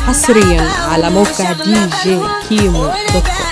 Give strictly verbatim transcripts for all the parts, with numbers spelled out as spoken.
حصريا على موقع دي جي كيمو دوت كوم.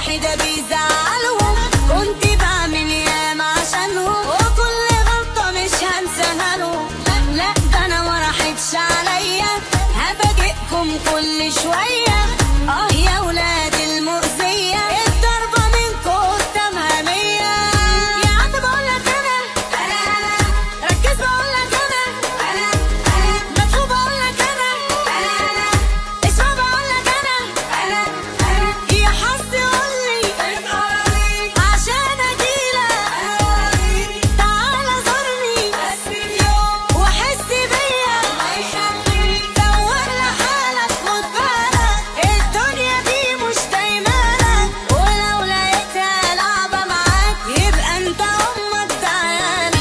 كل شوية اه يا ولاد المؤذية الضربة منكم قدامها مية. يا عم بقولك انا انا انا ركز بقولك انا انا انا مدفوع بقولك انا انا انا اسمع بقولك انا انا انا يا حظي قولي عشان اجيلك تعالى زورني وحس بيا دور لحالك الدنيا دي مش دايمانك ولو لقيتها لعبة معاك يبقى انت امك تعالى.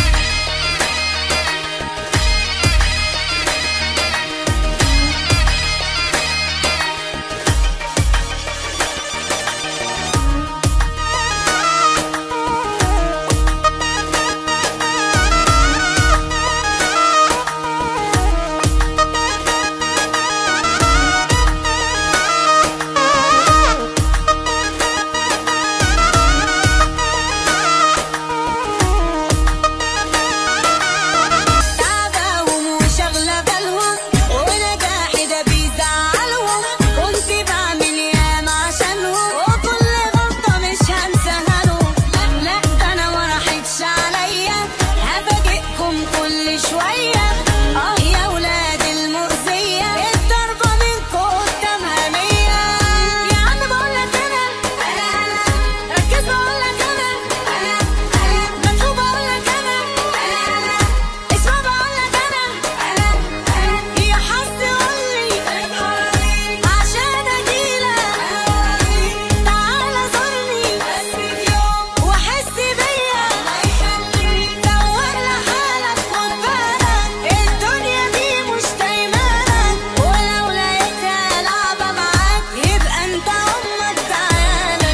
كل شوية اه يا ولاد المؤذية الضربة منكم قدامها مية. يا عم بقولك انا انا انا ركز بقولك انا انا انا مدفوع بقولك انا انا انا اسمع بقولك انا انا انا يا حظي قولي عشان اجيلك تعالى زورني وحس بيا دور لحالك الدنيا دي مش دايمانك ولو لقيتها لعبة معاك يبقى انت امك تعالى.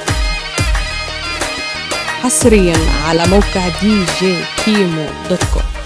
حصريا على موقع دي جي كيمو دوت كوم.